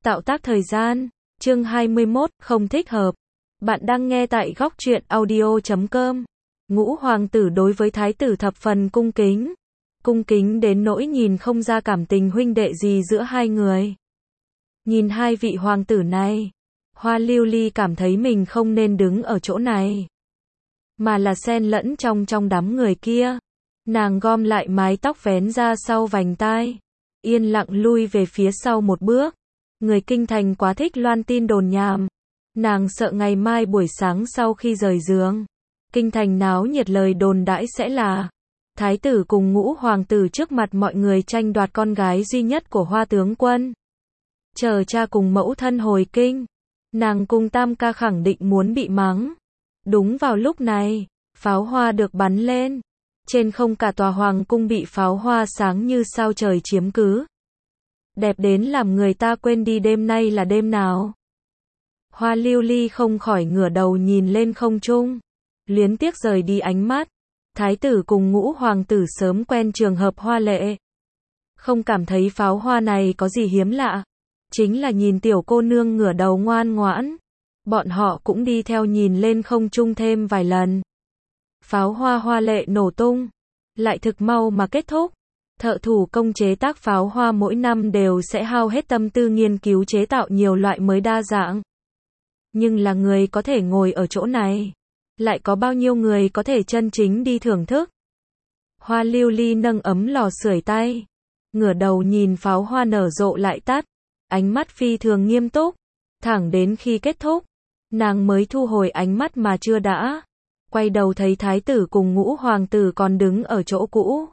Tạo tác thời gian, chương 21, không thích hợp. Bạn đang nghe tại góc truyện audio.com. Ngũ hoàng tử đối với thái tử thập phần cung kính. Cung kính đến nỗi nhìn không ra cảm tình huynh đệ gì giữa hai người. Nhìn hai vị hoàng tử này, Hoa Lưu Ly cảm thấy mình không nên đứng ở chỗ này, mà là xen lẫn trong đám người kia. Nàng gom lại mái tóc vén ra sau vành tai, yên lặng lui về phía sau một bước. Người kinh thành quá thích loan tin đồn nhảm. Nàng sợ ngày mai buổi sáng sau khi rời giường, kinh thành náo nhiệt lời đồn đãi sẽ là thái tử cùng ngũ hoàng tử trước mặt mọi người tranh đoạt con gái duy nhất của Hoa tướng quân. Chờ cha cùng mẫu thân hồi kinh, nàng cùng tam ca khẳng định muốn bị mắng. Đúng vào lúc này, pháo hoa được bắn lên. Trên không cả tòa hoàng cung bị pháo hoa sáng như sao trời chiếm cứ. Đẹp đến làm người ta quên đi đêm nay là đêm nào. Hoa Lưu Ly không khỏi ngửa đầu nhìn lên không trung, luyến tiếc rời đi ánh mắt. Thái tử cùng ngũ hoàng tử sớm quen trường hợp hoa lệ, không cảm thấy pháo hoa này có gì hiếm lạ. Chính là nhìn tiểu cô nương ngửa đầu ngoan ngoãn, bọn họ cũng đi theo nhìn lên không trung thêm vài lần. Pháo hoa hoa lệ nổ tung, lại thực mau mà kết thúc. Thợ thủ công chế tác pháo hoa mỗi năm đều sẽ hao hết tâm tư nghiên cứu chế tạo nhiều loại mới đa dạng. Nhưng là người có thể ngồi ở chỗ này, lại có bao nhiêu người có thể chân chính đi thưởng thức. Hoa Lưu Ly nâng ấm lò sưởi tay, ngửa đầu nhìn pháo hoa nở rộ lại tắt, ánh mắt phi thường nghiêm túc. Thẳng đến khi kết thúc, nàng mới thu hồi ánh mắt mà chưa đã. Quay đầu thấy thái tử cùng ngũ hoàng tử còn đứng ở chỗ cũ.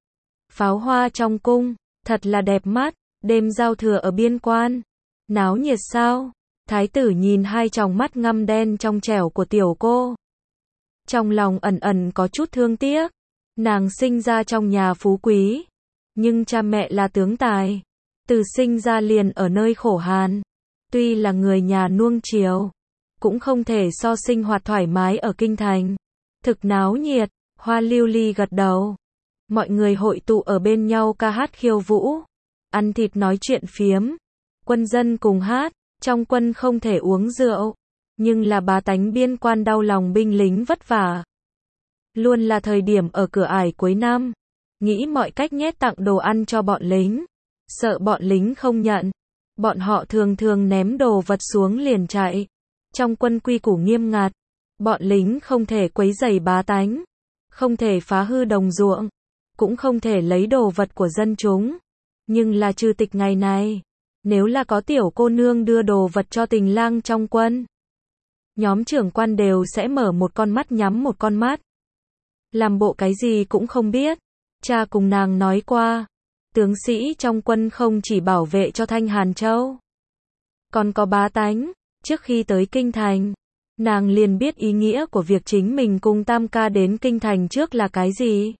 Pháo hoa trong cung, thật là đẹp mắt. Đêm giao thừa ở biên quan, náo nhiệt sao? Thái tử nhìn hai tròng mắt ngăm đen trong trẻo của tiểu cô, trong lòng ẩn ẩn có chút thương tiếc. Nàng sinh ra trong nhà phú quý, nhưng cha mẹ là tướng tài, từ sinh ra liền ở nơi khổ hàn. Tuy là người nhà nuông chiều, cũng không thể so sinh hoạt thoải mái ở kinh thành. Thực náo nhiệt. Hoa Lưu Ly gật đầu. Mọi người hội tụ ở bên nhau ca hát khiêu vũ, ăn thịt nói chuyện phiếm. Quân dân cùng hát. Trong quân không thể uống rượu, nhưng là bá tánh biên quan đau lòng binh lính vất vả. Luôn là thời điểm ở cửa ải cuối năm, nghĩ mọi cách nhét tặng đồ ăn cho bọn lính. Sợ bọn lính không nhận, bọn họ thường ném đồ vật xuống liền chạy. Trong quân quy củ nghiêm ngặt, bọn lính không thể quấy rầy bá tánh, không thể phá hư đồng ruộng, cũng không thể lấy đồ vật của dân chúng. Nhưng là trừ tịch ngày này, nếu là có tiểu cô nương đưa đồ vật cho tình lang trong quân, nhóm trưởng quan đều sẽ mở một con mắt nhắm một con mắt, làm bộ cái gì cũng không biết. Cha cùng nàng nói qua, tướng sĩ trong quân không chỉ bảo vệ cho Thanh Hàn Châu, còn có bá tánh. Trước khi tới kinh thành, nàng liền biết ý nghĩa của việc chính mình cùng tam ca đến kinh thành trước là cái gì.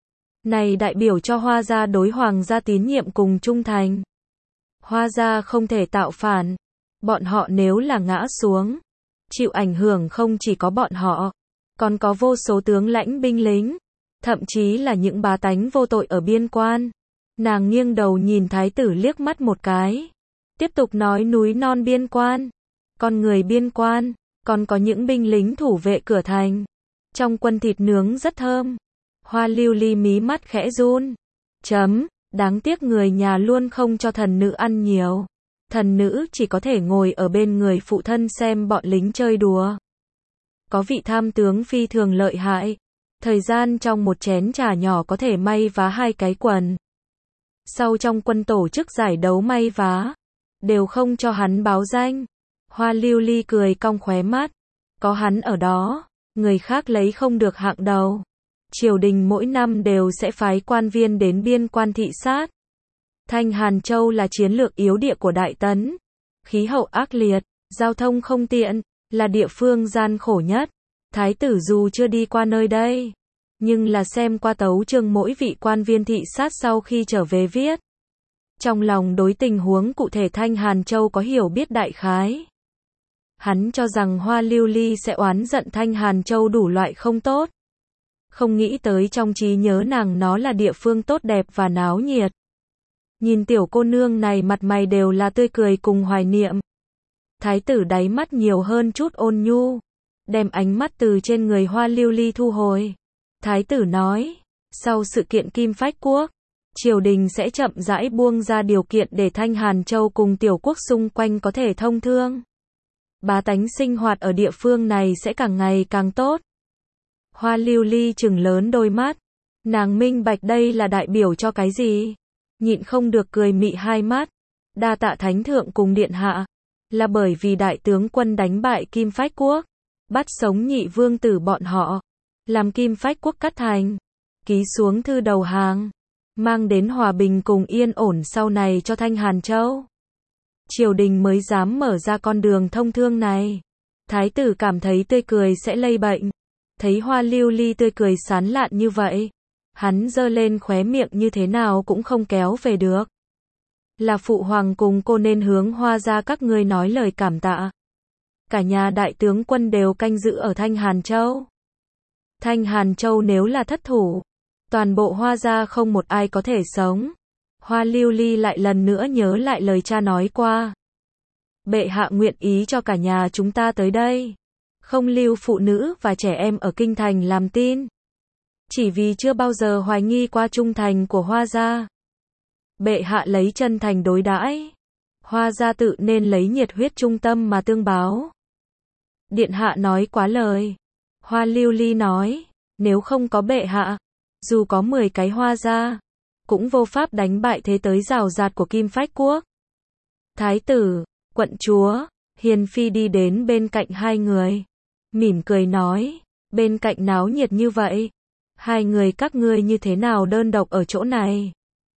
Này đại biểu cho Hoa gia đối hoàng gia tín nhiệm cùng trung thành. Hoa gia không thể tạo phản. Bọn họ nếu là ngã xuống, chịu ảnh hưởng không chỉ có bọn họ, còn có vô số tướng lãnh binh lính, thậm chí là những bá tánh vô tội ở biên quan. Nàng nghiêng đầu nhìn thái tử liếc mắt một cái, tiếp tục nói núi non biên quan, con người biên quan, còn có những binh lính thủ vệ cửa thành. Trong quân thịt nướng rất thơm. Hoa Lưu Ly mí mắt khẽ run. Đáng tiếc người nhà luôn không cho thần nữ ăn nhiều. Thần nữ chỉ có thể ngồi ở bên người phụ thân xem bọn lính chơi đùa. Có vị tham tướng phi thường lợi hại. Thời gian trong một chén trà nhỏ có thể may vá 2 cái quần. Sau trong quân tổ chức giải đấu may vá, đều không cho hắn báo danh. Hoa Lưu Ly cười cong khóe mắt. Có hắn ở đó, người khác lấy không được hạng đầu. Triều đình mỗi năm đều sẽ phái quan viên đến biên quan thị sát. Thanh Hàn Châu là chiến lược yếu địa của Đại Tấn. Khí hậu ác liệt, giao thông không tiện, là địa phương gian khổ nhất. Thái tử dù chưa đi qua nơi đây, nhưng là xem qua tấu chương mỗi vị quan viên thị sát sau khi trở về viết. Trong lòng đối tình huống cụ thể Thanh Hàn Châu có hiểu biết đại khái. Hắn cho rằng Hoa Lưu Ly sẽ oán giận Thanh Hàn Châu đủ loại không tốt. Không nghĩ tới trong trí nhớ nàng nó là địa phương tốt đẹp và náo nhiệt. Nhìn tiểu cô nương này mặt mày đều là tươi cười cùng hoài niệm. Thái tử đáy mắt nhiều hơn chút ôn nhu, đem ánh mắt từ trên người Hoa Lưu Ly thu hồi. Thái tử nói, sau sự kiện Kim Phách Quốc, triều đình sẽ chậm rãi buông ra điều kiện để Thanh Hàn Châu cùng tiểu quốc xung quanh có thể thông thương. Bá tánh sinh hoạt ở địa phương này sẽ càng ngày càng tốt. Hoa Lưu Ly trừng lớn đôi mắt, nàng minh bạch đây là đại biểu cho cái gì, nhịn không được cười mị hai mắt. Đa tạ thánh thượng cùng điện hạ, là bởi vì đại tướng quân đánh bại Kim Phách Quốc, bắt sống nhị vương tử bọn họ, làm Kim Phách Quốc cắt thành, ký xuống thư đầu hàng, mang đến hòa bình cùng yên ổn sau này cho Thanh Hàn Châu. Triều đình mới dám mở ra con đường thông thương này. Thái tử cảm thấy tươi cười sẽ lây bệnh. Thấy Hoa Lưu Ly tươi cười sán lạn như vậy, hắn giơ lên khóe miệng như thế nào cũng không kéo về được. Là phụ hoàng cùng cô nên hướng Hoa gia các ngươi nói lời cảm tạ. Cả nhà đại tướng quân đều canh giữ ở Thanh Hàn Châu. Thanh Hàn Châu nếu là thất thủ, toàn bộ Hoa gia không một ai có thể sống. Hoa Lưu Ly lại lần nữa nhớ lại lời cha nói qua. Bệ hạ nguyện ý cho cả nhà chúng ta tới đây, không lưu phụ nữ và trẻ em ở kinh thành làm tin. Chỉ vì chưa bao giờ hoài nghi qua trung thành của Hoa gia. Bệ hạ lấy chân thành đối đãi, Hoa gia tự nên lấy nhiệt huyết trung tâm mà tương báo. Điện hạ nói quá lời. Hoa Lưu Ly nói, nếu không có bệ hạ, dù có 10 cái Hoa gia, cũng vô pháp đánh bại thế tới rào rạt của Kim Phách Quốc. Thái tử, quận chúa, Hiền Phi đi đến bên cạnh hai người, mỉm cười nói, bên cạnh náo nhiệt như vậy, hai người các ngươi như thế nào đơn độc ở chỗ này?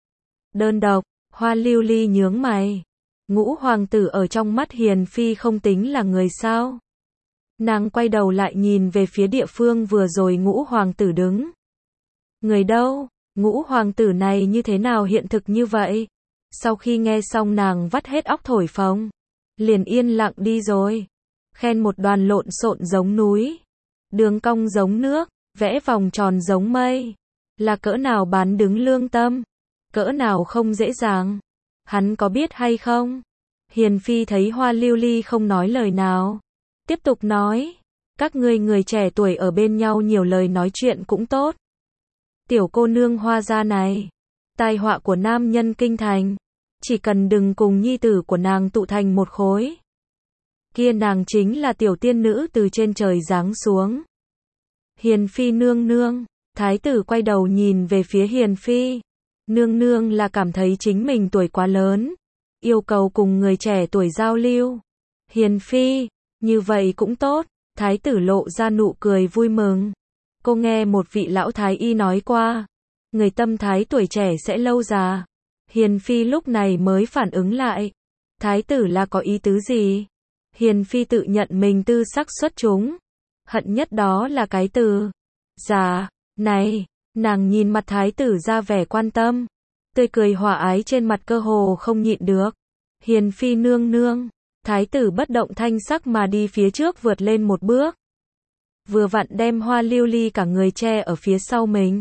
Đơn độc, Hoa Lưu Ly nhướng mày. Ngũ hoàng tử ở trong mắt Hiền Phi không tính là người sao? Nàng quay đầu lại nhìn về phía địa phương vừa rồi Ngũ hoàng tử đứng. Người đâu? Ngũ hoàng tử này như thế nào hiện thực như vậy? Sau khi nghe xong nàng vắt hết óc thổi phồng, liền yên lặng đi rồi. Khen một đoàn lộn xộn giống núi, đường cong giống nước, vẽ vòng tròn giống mây. Là cỡ nào bán đứng lương tâm, cỡ nào không dễ dàng. Hắn có biết hay không? Hiền Phi thấy Hoa Lưu Ly không nói lời nào, tiếp tục nói, các ngươi người trẻ tuổi ở bên nhau nhiều lời nói chuyện cũng tốt. Tiểu cô nương Hoa gia này, tai họa của nam nhân kinh thành, chỉ cần đừng cùng nhi tử của nàng tụ thành một khối. Kia nàng chính là tiểu tiên nữ từ trên trời giáng xuống. Hiền Phi nương nương, thái tử quay đầu nhìn về phía Hiền Phi. Nương nương là cảm thấy chính mình tuổi quá lớn, yêu cầu cùng người trẻ tuổi giao lưu. Hiền Phi, như vậy cũng tốt. Thái tử lộ ra nụ cười vui mừng. Cô nghe một vị lão thái y nói qua, người tâm thái tuổi trẻ sẽ lâu già. Hiền Phi lúc này mới phản ứng lại. Thái tử là có ý tứ gì? Hiền Phi tự nhận mình tư sắc xuất chúng. Hận nhất đó là cái từ già này. Nàng nhìn mặt thái tử ra vẻ quan tâm, tươi cười hòa ái trên mặt cơ hồ không nhịn được. Hiền Phi nương nương, thái tử bất động thanh sắc mà đi phía trước vượt lên một bước. Vừa vặn đem Hoa Lưu Ly cả người che ở phía sau mình.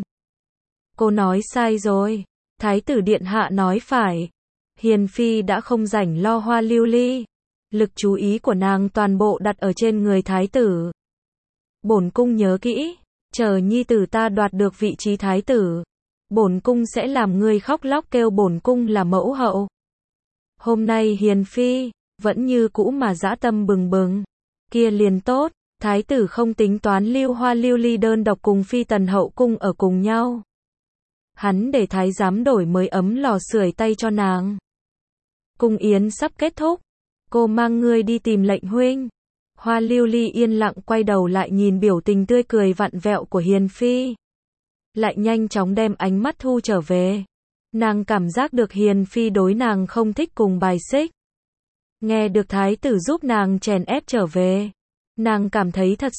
Cô nói sai rồi. Thái tử điện hạ nói phải. Hiền Phi đã không rảnh lo Hoa Lưu Ly. Lực chú ý của nàng toàn bộ đặt ở trên người thái tử. Bổn cung nhớ kỹ, chờ nhi tử ta đoạt được vị trí thái tử, bổn cung sẽ làm ngươi khóc lóc kêu bổn cung là mẫu hậu. Hôm nay Hiền Phi vẫn như cũ mà dã tâm bừng bừng. Kia liền tốt. Thái tử không tính toán lưu Hoa Lưu Ly đơn độc cùng Phi tần hậu cung ở cùng nhau. Hắn để thái giám đổi mới ấm lò sưởi tay cho nàng. Cung yến sắp kết thúc, cô mang ngươi đi tìm lệnh huynh. Hoa Lưu Ly yên lặng quay đầu lại nhìn biểu tình tươi cười vặn vẹo của Hiền Phi. Lại nhanh chóng đem ánh mắt thu trở về. Nàng cảm giác được Hiền Phi đối nàng không thích cùng bài xích. Nghe được thái tử giúp nàng chèn ép trở về. Nàng cảm thấy thật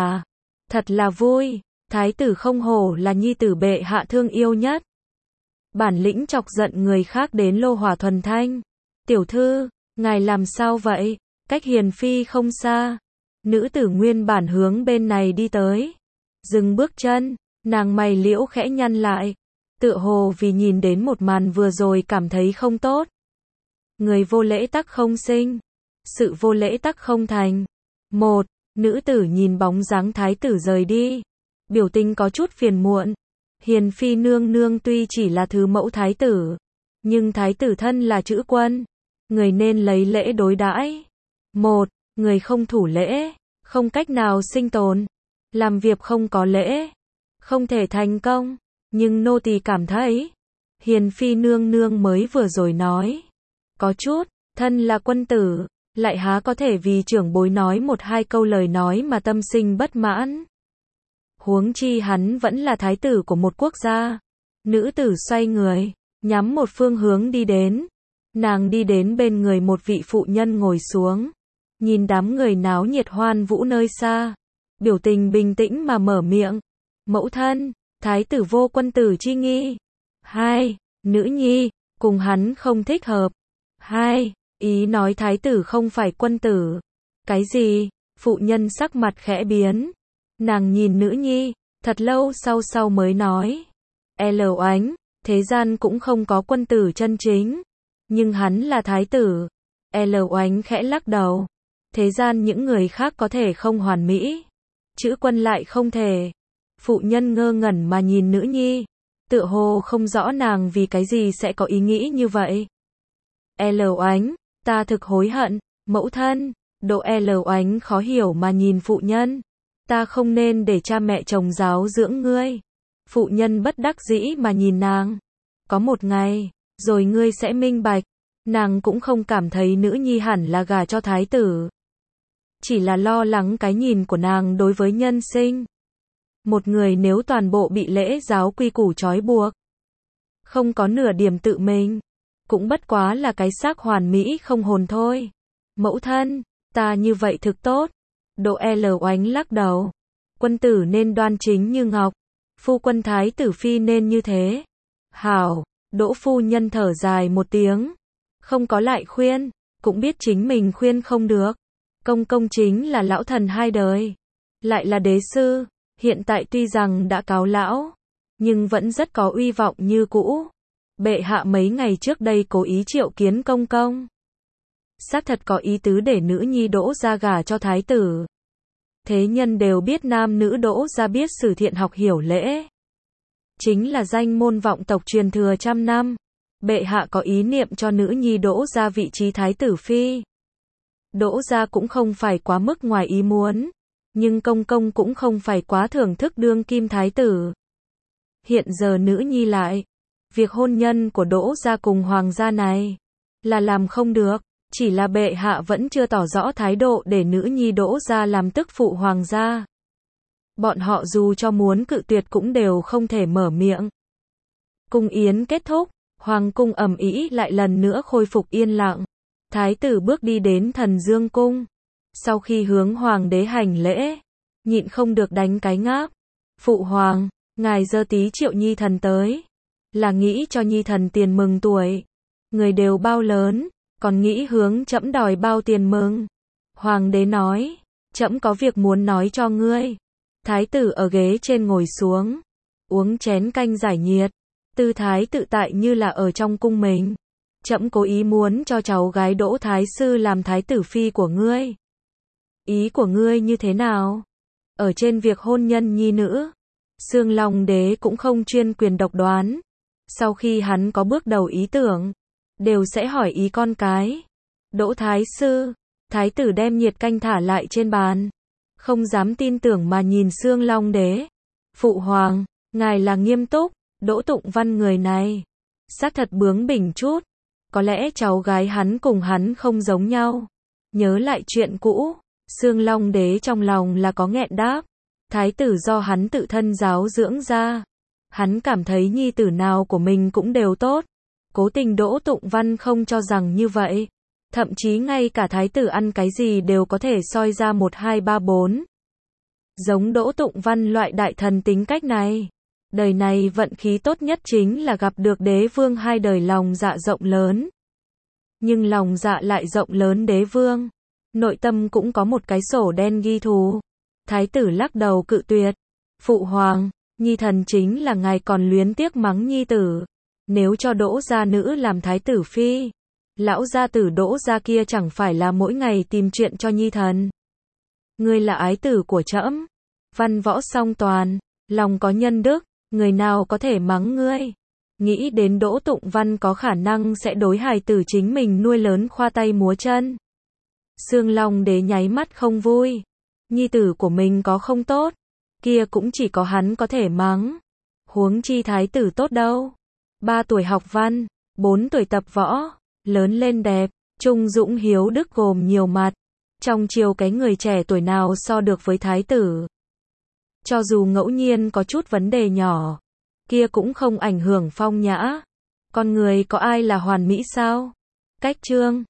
là vui. Thái tử không hổ là nhi tử bệ hạ thương yêu nhất. Bản lĩnh chọc giận người khác đến lô hỏa thuần thanh. Tiểu thư, ngài làm sao vậy? Cách Hiền Phi không xa. Nữ tử nguyên bản hướng bên này đi tới. Dừng bước chân, nàng mày liễu khẽ nhăn lại. tựa hồ vì nhìn đến một màn vừa rồi cảm thấy không tốt. Người vô lễ tắc không sinh, sự vô lễ tắc không thành. Một, nữ tử nhìn bóng dáng thái tử rời đi, biểu tình có chút phiền muộn. Hiền phi nương nương tuy chỉ là thứ mẫu thái tử, nhưng thái tử thân là chữ quân, người nên lấy lễ đối đãi. Một, người không thủ lễ, không cách nào sinh tồn. Làm việc không có lễ, không thể thành công. Nhưng nô tỳ cảm thấy, hiền phi nương nương mới vừa rồi nói, có chút, thân là quân tử, lại há có thể vì trưởng bối nói một hai câu lời nói mà tâm sinh bất mãn. Huống chi hắn vẫn là thái tử của một quốc gia. Nữ tử xoay người, nhắm một phương hướng đi đến. Nàng đi đến bên người một vị phụ nhân ngồi xuống, nhìn đám người náo nhiệt hoan vũ nơi xa, biểu tình bình tĩnh mà mở miệng. Mẫu thân, thái tử vô quân tử chi nghi. Hai, nữ nhi, cùng hắn không thích hợp. Hai, ý nói thái tử không phải quân tử. Cái gì? Phụ nhân sắc mặt khẽ biến. Nàng nhìn nữ nhi, thật lâu sau mới nói. Oánh, thế gian cũng không có quân tử chân chính. Nhưng hắn là thái tử. Oánh khẽ lắc đầu. Thế gian những người khác có thể không hoàn mỹ, chữ quân lại không thể. Phụ nhân ngơ ngẩn mà nhìn nữ nhi, tựa hồ không rõ nàng vì cái gì sẽ có ý nghĩ như vậy. Oánh, ta thực hối hận, mẫu thân. Độ Oánh khó hiểu mà nhìn phụ nhân. Ta không nên để cha mẹ chồng giáo dưỡng ngươi. Phụ nhân bất đắc dĩ mà nhìn nàng. Có một ngày, rồi ngươi sẽ minh bạch. Nàng cũng không cảm thấy nữ nhi hẳn là gả cho thái tử. Chỉ là lo lắng cái nhìn của nàng đối với nhân sinh. Một người nếu toàn bộ bị lễ giáo quy củ trói buộc, không có nửa điểm tự mình, cũng bất quá là cái xác hoàn mỹ không hồn thôi. Mẫu thân, ta như vậy thực tốt. Độ Oánh lắc đầu. Quân tử nên đoan chính như ngọc, phu quân thái tử phi nên như thế. Hảo, Đỗ phu nhân thở dài một tiếng, không có lại khuyên, cũng biết chính mình khuyên không được. Công công chính là lão thần hai đời, lại là đế sư, hiện tại tuy rằng đã cáo lão, nhưng vẫn rất có uy vọng như cũ. Bệ hạ mấy ngày trước đây cố ý triệu kiến công công, xác thật có ý tứ để nữ nhi Đỗ gia gả cho thái tử. Thế nhân đều biết nam nữ Đỗ gia biết sử thiện học hiểu lễ, chính là danh môn vọng tộc truyền thừa trăm năm. Bệ hạ có ý niệm cho nữ nhi Đỗ gia vị trí thái tử phi. Đỗ gia cũng không phải quá mức ngoài ý muốn, nhưng công công cũng không phải quá thưởng thức đương kim thái tử. Hiện giờ nữ nhi lại, việc hôn nhân của Đỗ gia cùng hoàng gia này là làm không được, chỉ là bệ hạ vẫn chưa tỏ rõ thái độ để nữ nhi Đỗ gia làm tức phụ hoàng gia. Bọn họ dù cho muốn cự tuyệt cũng đều không thể mở miệng. Cung yến kết thúc, hoàng cung ầm ĩ lại lần nữa khôi phục yên lặng. Thái tử bước đi đến Thần Dương cung, sau khi hướng hoàng đế hành lễ, nhịn không được đánh cái ngáp. Phụ hoàng, ngài giơ tí triệu nhi thần tới, là nghĩ cho nhi thần tiền mừng tuổi. Người đều bao lớn, còn nghĩ hướng trẫm đòi bao tiền mừng. Hoàng đế nói, trẫm có việc muốn nói cho ngươi. Thái tử ở ghế trên ngồi xuống, uống chén canh giải nhiệt, tư thái tự tại như là ở trong cung mình. Trẫm cố ý muốn cho cháu gái Đỗ thái sư làm thái tử phi của ngươi. Ý của ngươi như thế nào? Ở trên việc hôn nhân nhi nữ, Xương Long đế cũng không chuyên quyền độc đoán. Sau khi hắn có bước đầu ý tưởng, đều sẽ hỏi ý con cái. Đỗ thái sư, thái tử đem nhiệt canh thả lại trên bàn, không dám tin tưởng mà nhìn Xương Long đế. Phụ hoàng, ngài là nghiêm túc. Đỗ Tụng Văn người này xác thật bướng bỉnh chút. Có lẽ cháu gái hắn cùng hắn không giống nhau. Nhớ lại chuyện cũ, Xương Long đế trong lòng là có nghẹn đáp. Thái tử do hắn tự thân giáo dưỡng ra. Hắn cảm thấy nhi tử nào của mình cũng đều tốt. Cố tình Đỗ Tụng Văn không cho rằng như vậy. Thậm chí ngay cả thái tử ăn cái gì đều có thể soi ra 1, 2, 3, 4. Giống Đỗ Tụng Văn loại đại thần tính cách này, đời này vận khí tốt nhất chính là gặp được đế vương hai đời lòng dạ rộng lớn. Nhưng lòng dạ lại rộng lớn đế vương, nội tâm cũng có một cái sổ đen ghi thù. Thái tử lắc đầu cự tuyệt. Phụ hoàng, Nhi thần chính là ngài còn luyến tiếc mắng nhi tử. Nếu cho Đỗ gia nữ làm thái tử phi, lão gia tử Đỗ gia kia chẳng phải là mỗi ngày tìm chuyện cho nhi thần. Ngươi là ái tử của trẫm, văn võ song toàn, lòng có nhân đức, người nào có thể mắng ngươi. Nghĩ đến Đỗ Tụng Văn có khả năng sẽ đối hài tử chính mình nuôi lớn khoa tay múa chân. Xương Long Đế nháy mắt không vui. Nhi tử của mình có không tốt, kia cũng chỉ có hắn có thể mắng. Huống chi thái tử tốt đâu. 3 tuổi học văn, 4 tuổi tập võ, lớn lên đẹp, trung dũng hiếu đức gồm nhiều mặt. Trong triều cái người trẻ tuổi nào so được với thái tử. Cho dù ngẫu nhiên có chút vấn đề nhỏ, kia cũng không ảnh hưởng phong nhã. Con người có ai là hoàn mỹ sao? Cách chương